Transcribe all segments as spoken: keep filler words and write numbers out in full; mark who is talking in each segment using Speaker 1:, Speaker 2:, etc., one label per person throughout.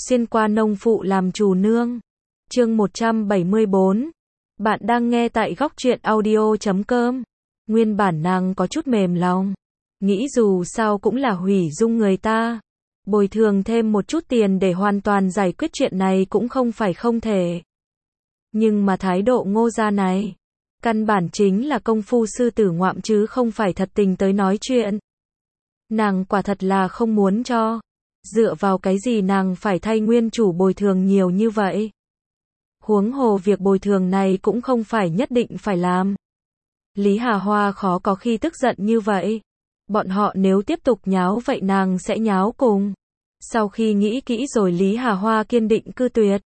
Speaker 1: xuyên qua nông phụ làm chủ nương. Chương một trăm bảy mươi bốn. Bạn đang nghe tại góc truyện audio chấm com. Nguyên bản nàng có chút mềm lòng, nghĩ dù sao cũng là hủy dung người ta, bồi thường thêm một chút tiền để hoàn toàn giải quyết chuyện này cũng không phải không thể. Nhưng mà thái độ Ngô gia này, căn bản chính là công phu sư tử ngoạm chứ không phải thật tình tới nói chuyện. Nàng quả thật là không muốn cho. Dựa vào cái gì nàng phải thay nguyên chủ bồi thường nhiều như vậy? Huống hồ việc bồi thường này cũng không phải nhất định phải làm. Lý Hà Hoa khó có khi tức giận như vậy. Bọn họ nếu tiếp tục nháo vậy nàng sẽ nháo cùng. Sau khi nghĩ kỹ rồi Lý Hà Hoa kiên định cư tuyệt.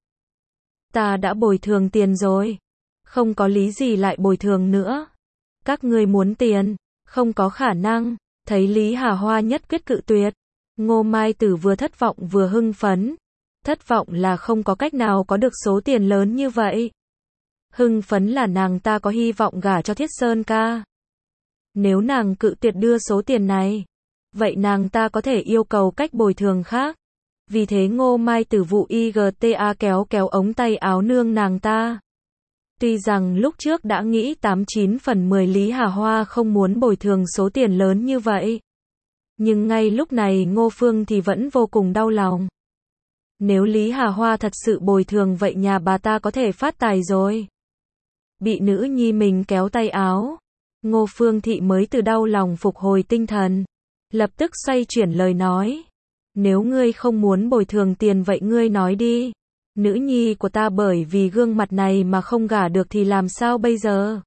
Speaker 1: Ta đã bồi thường tiền rồi. Không có lý gì lại bồi thường nữa. Các ngươi muốn tiền, không có khả năng. Thấy Lý Hà Hoa nhất quyết cự tuyệt. Ngô Mai Tử vừa thất vọng vừa hưng phấn. Thất vọng là không có cách nào có được số tiền lớn như vậy. Hưng phấn là nàng ta có hy vọng gả cho Thiết Sơn ca. Nếu nàng cự tuyệt đưa số tiền này, vậy nàng ta có thể yêu cầu cách bồi thường khác. Vì thế Ngô Mai Tử vụ i giê tê a kéo kéo ống tay áo nương nàng ta. Tuy rằng lúc trước đã nghĩ tám chín phần mười Lý Hà Hoa không muốn bồi thường số tiền lớn như vậy. Nhưng ngay lúc này Ngô Phương thì vẫn vô cùng đau lòng. Nếu Lý Hà Hoa thật sự bồi thường vậy nhà bà ta có thể phát tài rồi. Bị nữ nhi mình kéo tay áo, Ngô Phương thị mới từ đau lòng phục hồi tinh thần. Lập tức xoay chuyển lời nói. Nếu ngươi không muốn bồi thường tiền vậy ngươi nói đi. Nữ nhi của ta bởi vì gương mặt này mà không gả được thì làm sao bây giờ?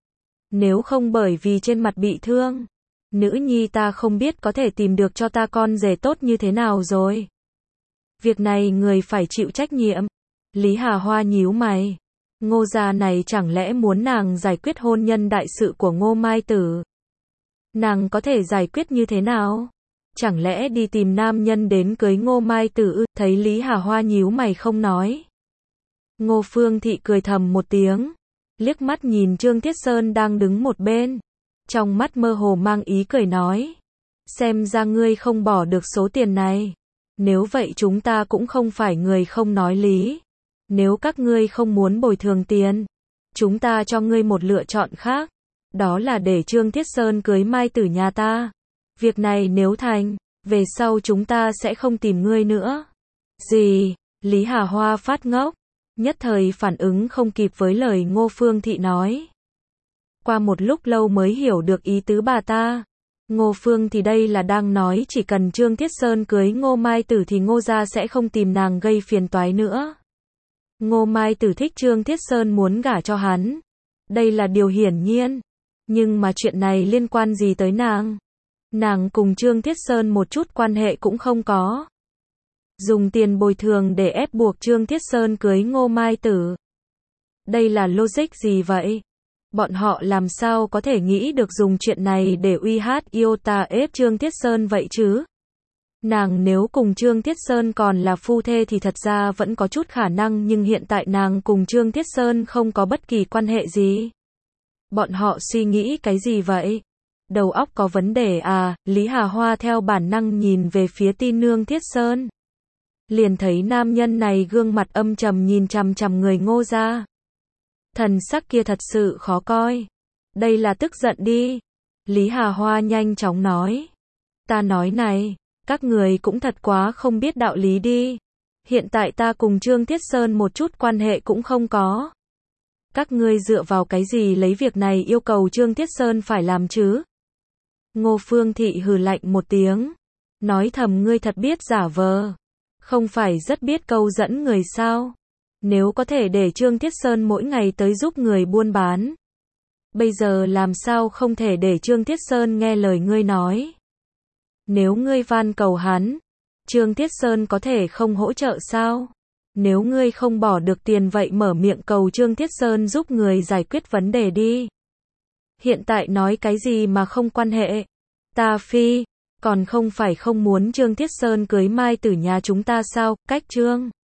Speaker 1: Nếu không bởi vì trên mặt bị thương, nữ nhi ta không biết có thể tìm được cho ta con rể tốt như thế nào rồi. Việc này người phải chịu trách nhiệm. Lý Hà Hoa nhíu mày. Ngô gia này chẳng lẽ muốn nàng giải quyết hôn nhân đại sự của Ngô Mai Tử? Nàng có thể giải quyết như thế nào? Chẳng lẽ đi tìm nam nhân đến cưới Ngô Mai Tử? Thấy Lý Hà Hoa nhíu mày không nói. Ngô Phương thị cười thầm một tiếng, liếc mắt nhìn Trương Thiết Sơn đang đứng một bên, trong mắt mơ hồ mang ý cười nói: xem ra ngươi không bỏ được số tiền này. Nếu vậy chúng ta cũng không phải người không nói lý. Nếu các ngươi không muốn bồi thường tiền, chúng ta cho ngươi một lựa chọn khác. Đó là để Trương Thiết Sơn cưới Mai Tử nhà ta. Việc này nếu thành, về sau chúng ta sẽ không tìm ngươi nữa. Gì? Lý Hà Hoa phát ngốc, nhất thời phản ứng không kịp với lời Ngô Phương thị nói. Qua một lúc lâu mới hiểu được ý tứ bà ta. Ngô Phương thì đây là đang nói chỉ cần Trương Thiết Sơn cưới Ngô Mai Tử thì Ngô gia sẽ không tìm nàng gây phiền toái nữa. Ngô Mai Tử thích Trương Thiết Sơn muốn gả cho hắn. Đây là điều hiển nhiên. Nhưng mà chuyện này liên quan gì tới nàng? Nàng cùng Trương Thiết Sơn một chút quan hệ cũng không có. Dùng tiền bồi thường để ép buộc Trương Thiết Sơn cưới Ngô Mai Tử. Đây là logic gì vậy? Bọn họ làm sao có thể nghĩ được dùng chuyện này để uy hát iota ép Trương Thiết Sơn vậy chứ? Nàng nếu cùng Trương Thiết Sơn còn là phu thê thì thật ra vẫn có chút khả năng, nhưng hiện tại nàng cùng Trương Thiết Sơn không có bất kỳ quan hệ gì. Bọn họ suy nghĩ cái gì vậy? Đầu óc có vấn đề à? Lý Hà Hoa theo bản năng nhìn về phía tin nương Thiết Sơn. Liền thấy nam nhân này gương mặt âm trầm nhìn chằm chằm người Ngô gia. Thần sắc kia thật sự khó coi. Đây là tức giận đi. Lý Hà Hoa nhanh chóng nói. Ta nói này, các người cũng thật quá không biết đạo lý đi. Hiện tại ta cùng Trương Thiết Sơn một chút quan hệ cũng không có. Các ngươi dựa vào cái gì lấy việc này yêu cầu Trương Thiết Sơn phải làm chứ? Ngô Phương thị hừ lạnh một tiếng, nói thầm ngươi thật biết giả vờ. Không phải rất biết câu dẫn người sao? Nếu có thể để Trương Thiết Sơn mỗi ngày tới giúp người buôn bán, bây giờ làm sao không thể để Trương Thiết Sơn nghe lời ngươi nói? Nếu ngươi van cầu hắn, Trương Thiết Sơn có thể không hỗ trợ sao? Nếu ngươi không bỏ được tiền vậy mở miệng cầu Trương Thiết Sơn giúp người giải quyết vấn đề đi. Hiện tại nói cái gì mà không quan hệ? Ta phi, còn không phải không muốn Trương Thiết Sơn cưới Mai Tử nhà chúng ta sao? Cách Trương